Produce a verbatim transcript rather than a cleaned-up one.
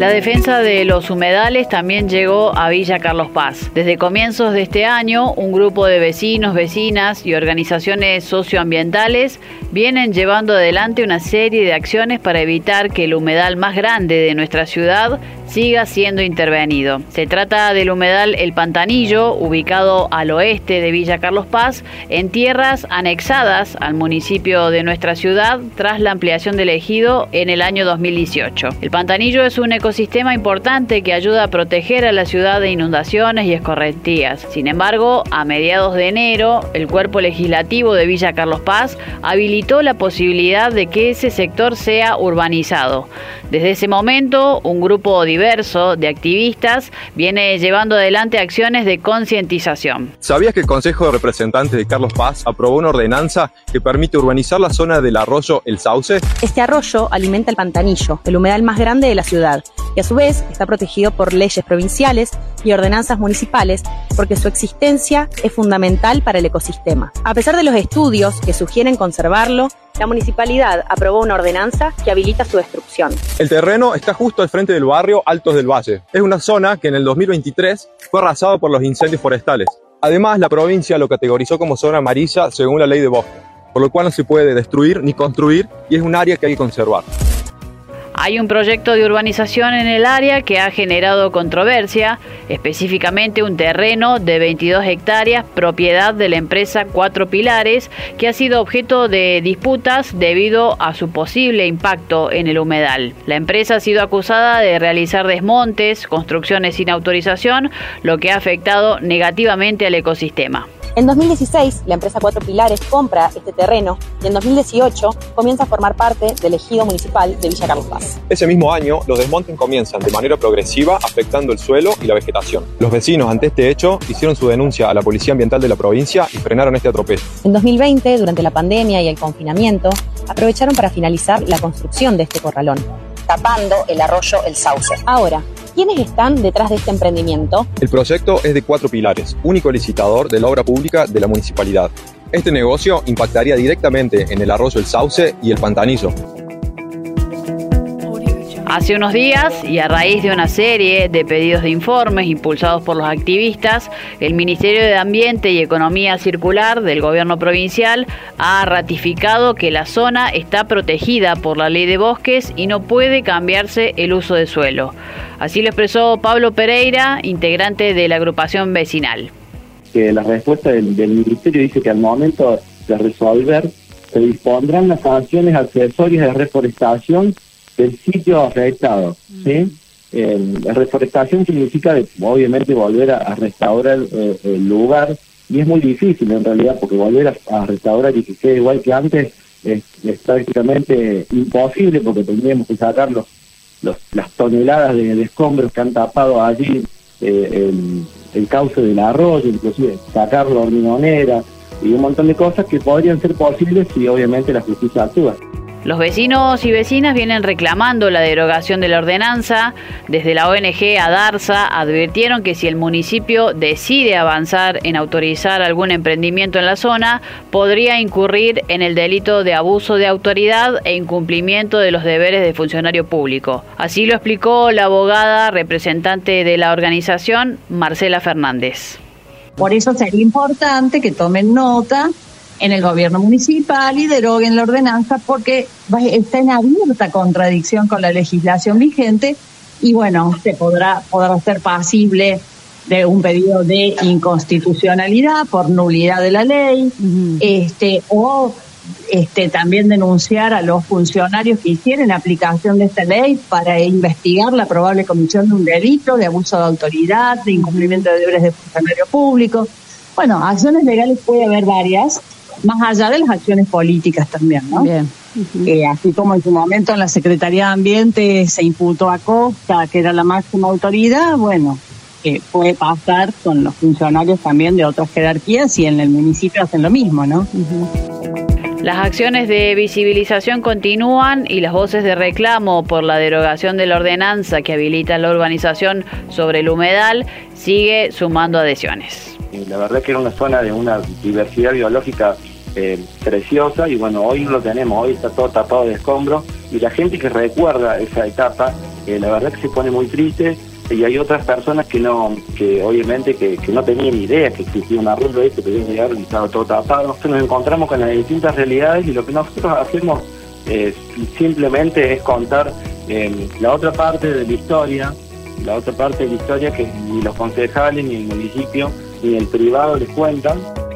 La defensa de los humedales también llegó a Villa Carlos Paz. Desde comienzos de este año, un grupo de vecinos, vecinas y organizaciones socioambientales vienen llevando adelante una serie de acciones para evitar que el humedal más grande de nuestra ciudad siga siendo intervenido. Se trata del humedal El Pantanillo, ubicado al oeste de Villa Carlos Paz, en tierras anexadas al municipio de nuestra ciudad tras la ampliación del ejido en el año dos mil dieciocho. El Pantanillo es un ecosistema importante que ayuda a proteger a la ciudad de inundaciones y escorrentías. Sin embargo, a mediados de enero, el cuerpo legislativo de Villa Carlos Paz habilitó la posibilidad de que ese sector sea urbanizado. Desde ese momento, un grupo diverso de activistas viene llevando adelante acciones de concientización. ¿Sabías que el Consejo de Representantes de Carlos Paz aprobó una ordenanza que permite urbanizar la zona del arroyo El Sauce? Este arroyo alimenta el Pantanillo, el humedal más grande de la ciudad, y a su vez está protegido por leyes provinciales y ordenanzas municipales porque su existencia es fundamental para el ecosistema. A pesar de los estudios que sugieren conservarlo, la municipalidad aprobó una ordenanza que habilita su destrucción. El terreno está justo al frente del barrio Altos del Valle. Es una zona que en el dos mil veintitrés fue arrasada por los incendios forestales. Además, la provincia lo categorizó como zona amarilla según la ley de bosque, por lo cual no se puede destruir ni construir y es un área que hay que conservar. Hay un proyecto de urbanización en el área que ha generado controversia, específicamente un terreno de veintidós hectáreas, propiedad de la empresa Cuatro Pilares, que ha sido objeto de disputas debido a su posible impacto en el humedal. La empresa ha sido acusada de realizar desmontes, construcciones sin autorización, lo que ha afectado negativamente al ecosistema. En dos mil dieciséis, la empresa Cuatro Pilares compra este terreno y en dos mil dieciocho comienza a formar parte del ejido municipal de Villa Carlos Paz. Ese mismo año, los desmontes comienzan de manera progresiva, afectando el suelo y la vegetación. Los vecinos, ante este hecho, hicieron su denuncia a la Policía Ambiental de la provincia y frenaron este atropello. En dos mil veinte, durante la pandemia y el confinamiento, aprovecharon para finalizar la construcción de este corralón, tapando el arroyo El Sauce. Ahora, ¿quiénes están detrás de este emprendimiento? El proyecto es de Cuatro Pilares, único licitador de la obra pública de la municipalidad. Este negocio impactaría directamente en el arroyo El Sauce y el Pantanillo. Hace unos días, y a raíz de una serie de pedidos de informes impulsados por los activistas, el Ministerio de Ambiente y Economía Circular del Gobierno Provincial ha ratificado que la zona está protegida por la Ley de Bosques y no puede cambiarse el uso de suelo. Así lo expresó Pablo Pereira, integrante de la agrupación vecinal. Que la respuesta del, del Ministerio dice que al momento de resolver se dispondrán las sanciones accesorias de reforestación del sitio afectado, ¿sí? Eh, la reforestación significa, obviamente, volver a, a restaurar eh, el lugar, y es muy difícil en realidad, porque volver a, a restaurar y que quede igual que antes es, es prácticamente imposible, porque tendríamos que sacar los, los, las toneladas de, de escombros que han tapado allí eh, el, el cauce del arroyo, inclusive sacar la hormigonera y un montón de cosas que podrían ser posibles si obviamente la justicia actúa. Los vecinos y vecinas vienen reclamando la derogación de la ordenanza. Desde la O N G Adarsa advirtieron que si el municipio decide avanzar en autorizar algún emprendimiento en la zona, podría incurrir en el delito de abuso de autoridad e incumplimiento de los deberes de funcionario público. Así lo explicó la abogada representante de la organización, Marcela Fernández. Por eso sería importante que tomen nota en el gobierno municipal y deroguen la ordenanza, porque está en abierta contradicción con la legislación vigente y bueno, se podrá, podrá ser pasible de un pedido de inconstitucionalidad por nulidad de la ley, uh-huh. este o este también denunciar a los funcionarios que hicieron aplicación de esta ley para investigar la probable comisión de un delito de abuso de autoridad, de incumplimiento de deberes de funcionario público. Bueno, acciones legales puede haber varias, más allá de las acciones políticas también, ¿no? Bien. Uh-huh. Eh, así como en su momento en la Secretaría de Ambiente se imputó a Costa, que era la máxima autoridad, bueno, eh, puede pasar con los funcionarios también de otras jerarquías y en el municipio hacen lo mismo, ¿no? Uh-huh. Las acciones de visibilización continúan y las voces de reclamo por la derogación de la ordenanza que habilita la urbanización sobre el humedal sigue sumando adhesiones. La verdad que era una zona de una diversidad biológica eh, preciosa y bueno, hoy no lo tenemos, hoy está todo tapado de escombros y la gente que recuerda esa etapa eh, la verdad que se pone muy triste, y hay otras personas que no, que obviamente que, que no tenían idea que existía un arroyo ahí, que podían llegar y estaba todo tapado. Nosotros nos encontramos con las distintas realidades, y lo que nosotros hacemos eh, simplemente es contar eh, la otra parte de la historia, la otra parte de la historia que ni los concejales, ni el municipio, ni el privado les cuentan.